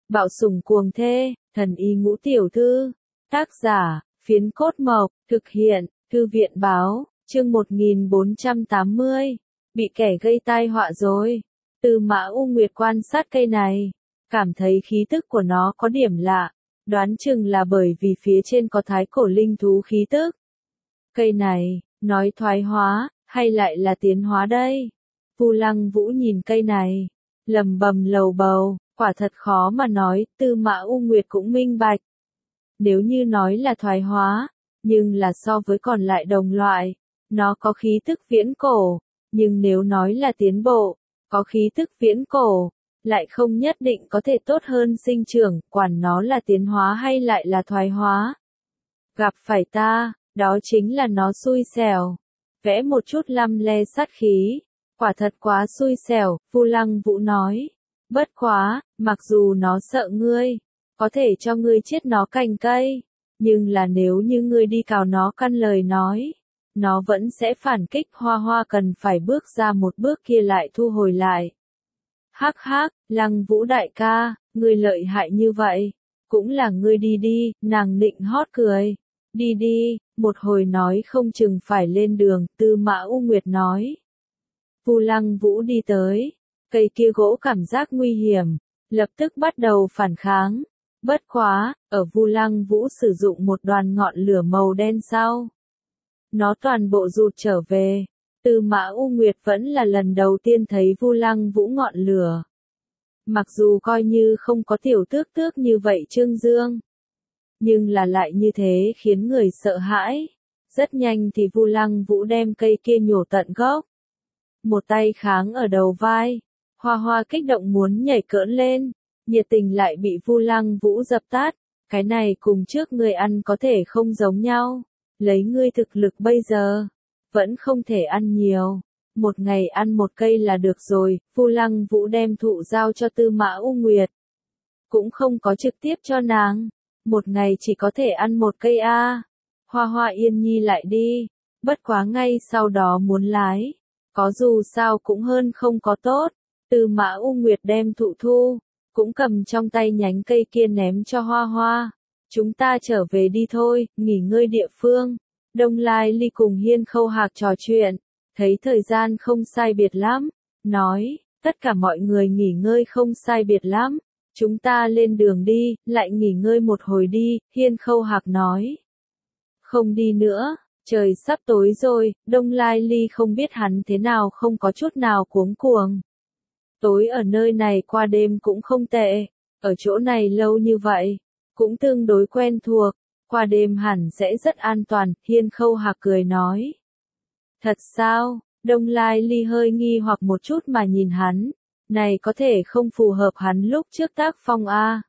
Bạo sủng cuồng thê, thần y ngũ tiểu thư. Tác giả, Phiến Cốt Mộc, thực hiện, Thư viện báo, chương 1480. Bị kẻ gây tai họa rồi. Tư Mã U Nguyệt quan sát cây này, cảm thấy khí tức của nó có điểm lạ, đoán chừng là bởi vì phía trên có thái cổ linh thú khí tức. Cây này, nói thoái hóa, hay lại là tiến hóa đây? Vu Lăng Vũ nhìn cây này, lầm bầm lầu bầu, quả thật khó mà nói, Tư Mã U Nguyệt cũng minh bạch. Nếu như nói là thoái hóa, nhưng là so với còn lại đồng loại, nó có khí tức viễn cổ, nhưng nếu nói là tiến bộ, có khí tức viễn cổ, lại không nhất định có thể tốt hơn sinh trưởng, quản nó là tiến hóa hay lại là thoái hóa. Gặp phải ta, đó chính là nó xui xẻo. Vẽ một chút lăm le sát khí, quả thật quá xui xẻo, Vu Lăng Vũ nói. Bất quá, mặc dù nó sợ ngươi, có thể cho ngươi chết nó cành cây, nhưng là nếu như ngươi đi cào nó căn lời nói, nó vẫn sẽ phản kích. Hoa Hoa cần phải bước ra một bước kia lại thu hồi lại. Hắc hắc, Lăng Vũ đại ca, ngươi lợi hại như vậy, cũng là ngươi đi đi, nàng nịnh hót cười. Đi đi, một hồi nói không chừng phải lên đường, Tư Mã U Nguyệt nói. Vu Lăng Vũ đi tới, cây kia gỗ cảm giác nguy hiểm, lập tức bắt đầu phản kháng. Bất quá, ở Vu Lăng Vũ sử dụng một đoàn ngọn lửa màu đen sau, nó toàn bộ rụt trở về. Tư Mã U Nguyệt vẫn là lần đầu tiên thấy Vu Lăng Vũ ngọn lửa. Mặc dù coi như không có tiểu tước tước như vậy trương dương, nhưng là lại như thế khiến người sợ hãi. Rất nhanh thì Vu Lăng Vũ đem cây kia nhổ tận gốc. Một tay kháng ở đầu vai, Hoa Hoa kích động muốn nhảy cỡn lên, nhiệt tình lại bị Vu Lăng Vũ dập tắt. Cái này cùng trước ngươi ăn có thể không giống nhau, lấy ngươi thực lực bây giờ, vẫn không thể ăn nhiều. Một ngày ăn một cây là được rồi. Vu Lăng Vũ đem thụ giao cho Tư Mã U Nguyệt, cũng không có trực tiếp cho nàng. Một ngày chỉ có thể ăn một cây a. Hoa Hoa Yên Nhi lại đi, bất quá ngay sau đó muốn lái, có dù sao cũng hơn không có tốt. Tư Mã U Nguyệt đem thụ thu, cũng cầm trong tay nhánh cây kia ném cho Hoa Hoa. Chúng ta trở về đi thôi, nghỉ ngơi địa phương. Đông Lai Ly cùng Hiên Khâu Hạc trò chuyện, thấy thời gian không sai biệt lắm, nói, tất cả mọi người nghỉ ngơi không sai biệt lắm, chúng ta lên đường đi, lại nghỉ ngơi một hồi đi. Hiên Khâu Hạc nói, không đi nữa, trời sắp tối rồi. Đông Lai Ly không biết hắn thế nào không có chút nào cuống cuồng. Tối ở nơi này qua đêm cũng không tệ, ở chỗ này lâu như vậy, cũng tương đối quen thuộc, qua đêm hẳn sẽ rất an toàn. Hiên Khâu Hạc cười nói. Thật sao? Đông Lai Ly hơi nghi hoặc một chút mà nhìn hắn, này có thể không phù hợp hắn lúc trước tác phong a.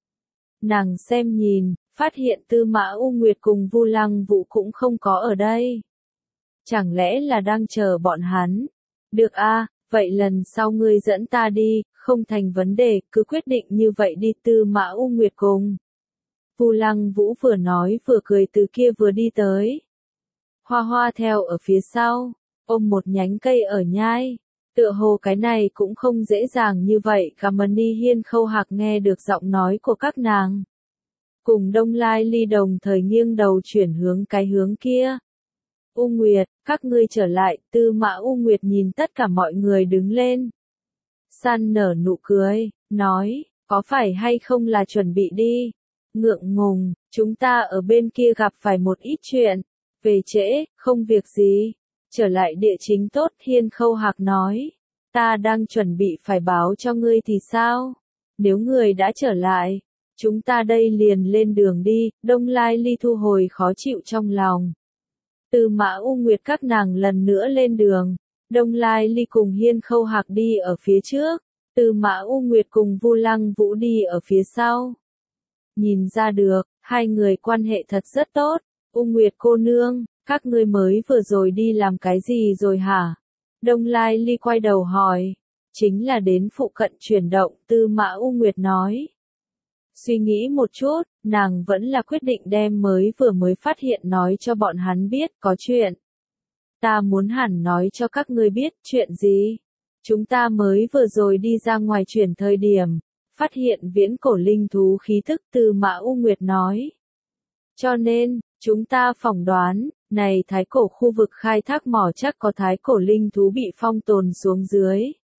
Nàng xem nhìn, phát hiện Tư Mã U Nguyệt cùng Vu Lăng Vũ cũng không có ở đây. Chẳng lẽ là đang chờ bọn hắn? Được a, vậy lần sau ngươi dẫn ta đi, không thành vấn đề, cứ quyết định như vậy đi. Tư Mã U Nguyệt cùng Vu Lăng Vũ vừa nói vừa cười từ kia vừa đi tới. Hoa Hoa theo ở phía sau, ôm một nhánh cây ở nhai. Tựa hồ cái này cũng không dễ dàng như vậy. Cảm ơn đi. Hiên Khâu Hạc nghe được giọng nói của các nàng, cùng Đông Lai Ly đồng thời nghiêng đầu chuyển hướng cái hướng kia. U Nguyệt, các ngươi trở lại. Tư Mã U Nguyệt nhìn tất cả mọi người đứng lên, san nở nụ cười, nói, có phải hay không là chuẩn bị đi? Ngượng ngùng, chúng ta ở bên kia gặp phải một ít chuyện, về trễ, không việc gì, trở lại địa chính tốt. Hiên Khâu Hạc nói, ta đang chuẩn bị phải báo cho ngươi thì sao? Nếu người đã trở lại, chúng ta đây liền lên đường đi. Đông Lai Ly thu hồi khó chịu trong lòng. Tư Mã U Nguyệt các nàng lần nữa lên đường. Đông Lai Ly cùng Hiên Khâu Hạc đi ở phía trước, Tư Mã U Nguyệt cùng Vu Lăng Vũ đi ở phía sau. Nhìn ra được, hai người quan hệ thật rất tốt. U Nguyệt cô nương, các ngươi mới vừa rồi đi làm cái gì rồi hả? Đông Lai Ly quay đầu hỏi. Chính là đến phụ cận chuyển động. Tư Mã U Nguyệt nói. Suy nghĩ một chút, nàng vẫn là quyết định đem mới phát hiện nói cho bọn hắn biết. Có chuyện, ta muốn hẳn nói cho các ngươi biết. Chuyện gì? Chúng ta mới vừa rồi đi ra ngoài chuyển thời điểm, phát hiện viễn cổ linh thú khí tức. Tư Mã U Nguyệt nói. Cho nên, chúng ta phỏng đoán, này thái cổ khu vực khai thác mỏ chắc có thái cổ linh thú bị phong tồn xuống dưới.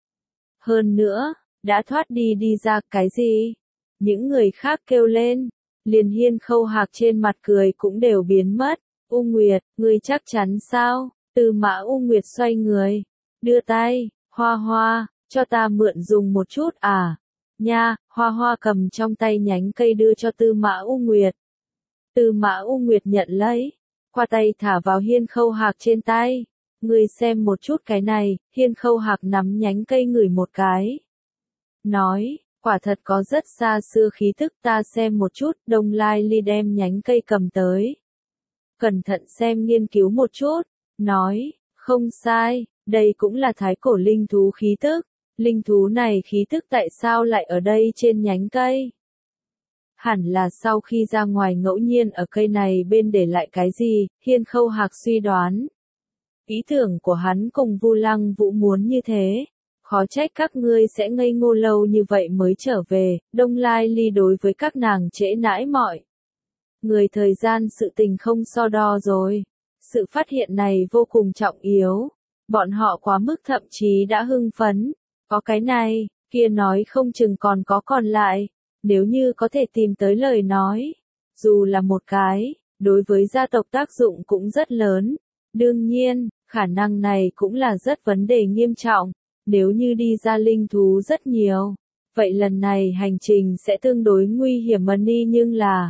Hơn nữa, đã thoát đi ra. Cái gì? Những người khác kêu lên, liền Hiên Khâu Hạc trên mặt cười cũng đều biến mất. U Nguyệt, ngươi chắc chắn sao? Tư Mã U Nguyệt xoay người, đưa tay, Hoa Hoa, cho ta mượn dùng một chút à? Nha, Hoa Hoa cầm trong tay nhánh cây đưa cho Tư Mã U Nguyệt. Tư Mã U Nguyệt nhận lấy, qua tay thả vào Hiên Khâu Hạc trên tay. Ngươi xem một chút cái này. Hiên Khâu Hạc nắm nhánh cây ngửi một cái. Nói, quả thật có rất xa xưa khí tức. Ta xem một chút. Đông Lai Ly đem nhánh cây cầm tới, cẩn thận xem nghiên cứu một chút. Nói, không sai, đây cũng là thái cổ linh thú khí tức. Linh thú này khí tức tại sao lại ở đây trên nhánh cây? Hẳn là sau khi ra ngoài ngẫu nhiên ở cây này bên để lại cái gì. Hiên Khâu Hạc suy đoán. Ý tưởng của hắn cùng Vu Lăng Vũ muốn như thế. Khó trách các ngươi sẽ ngây ngô lâu như vậy mới trở về. Đông Lai Ly đối với các nàng trễ nãi mọi người thời gian sự tình không so đo rồi. Sự phát hiện này vô cùng trọng yếu. Bọn họ quá mức thậm chí đã hưng phấn. Có cái này, kia nói không chừng còn lại. Nếu như có thể tìm tới lời nói, dù là một cái, đối với gia tộc tác dụng cũng rất lớn. Đương nhiên, khả năng này cũng là rất vấn đề nghiêm trọng. Nếu như đi ra linh thú rất nhiều, vậy lần này hành trình sẽ tương đối nguy hiểm đi. Nhưng là,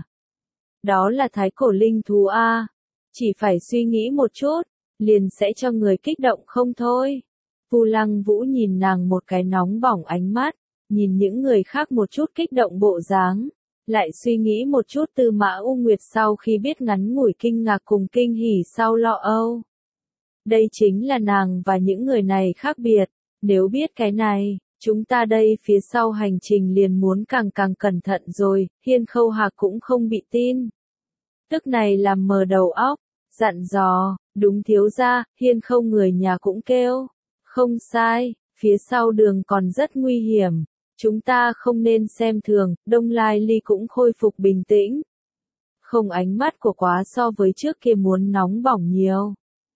đó là thái cổ linh thú a, chỉ phải suy nghĩ một chút, liền sẽ cho người kích động không thôi. Vu Lăng Vũ nhìn nàng một cái nóng bỏng ánh mắt, nhìn những người khác một chút kích động bộ dáng, lại suy nghĩ một chút. Tư Mã U Nguyệt sau khi biết ngắn ngủi kinh ngạc cùng kinh hỉ sau lo âu. Đây chính là nàng và những người này khác biệt. Nếu biết cái này, chúng ta đây phía sau hành trình liền muốn càng cẩn thận rồi. Hiên Khâu Hạc cũng không bị tin. Tức này làm mờ đầu óc, dặn dò, đúng thiếu gia. Hiên Khâu người nhà cũng kêu, không sai, phía sau đường còn rất nguy hiểm. Chúng ta không nên xem thường. Đông Lai Ly cũng khôi phục bình tĩnh. Không, ánh mắt của quá so với trước kia muốn nóng bỏng nhiều.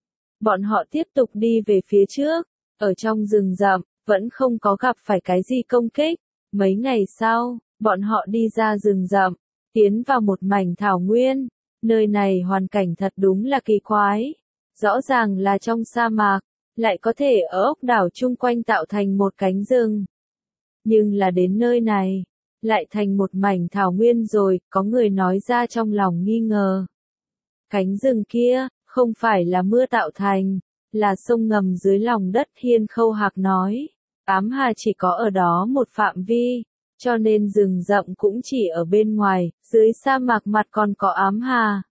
Bọn họ tiếp tục đi về phía trước. Ở trong rừng rậm, vẫn không có gặp phải cái gì công kích. Mấy ngày sau, bọn họ đi ra rừng rậm, tiến vào một mảnh thảo nguyên. Nơi này hoàn cảnh thật đúng là kỳ quái. Rõ ràng là trong sa mạc, lại có thể ở ốc đảo chung quanh tạo thành một cánh rừng. Nhưng là đến nơi này, lại thành một mảnh thảo nguyên rồi. Có người nói ra trong lòng nghi ngờ. Cánh rừng kia, không phải là mưa tạo thành, là sông ngầm dưới lòng đất. Hiên Khâu Hạc nói, ám hà chỉ có ở đó một phạm vi, cho nên rừng rậm cũng chỉ ở bên ngoài, dưới sa mạc mặt còn có ám hà.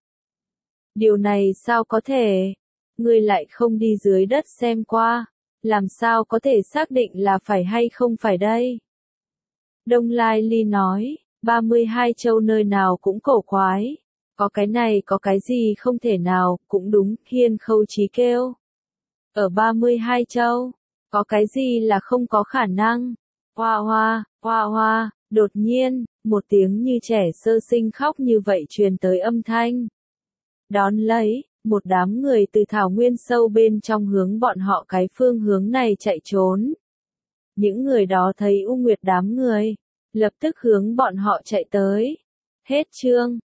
Điều này sao có thể? Ngươi lại không đi dưới đất xem qua, làm sao có thể xác định là phải hay không phải đây? Đông Lai Ly nói, 32 châu nơi nào cũng cổ quái. Có cái này có cái gì không thể nào, cũng đúng. Hiên Khâu Chí kêu. Ở 32 châu, có cái gì là không có khả năng? Hoa hoa, hoa hoa. Đột nhiên, một tiếng như trẻ sơ sinh khóc như vậy truyền tới âm thanh. Đón lấy, một đám người từ thảo nguyên sâu bên trong hướng bọn họ cái phương hướng này chạy trốn. Những người đó thấy U Nguyệt đám người, lập tức hướng bọn họ chạy tới. Hết chương.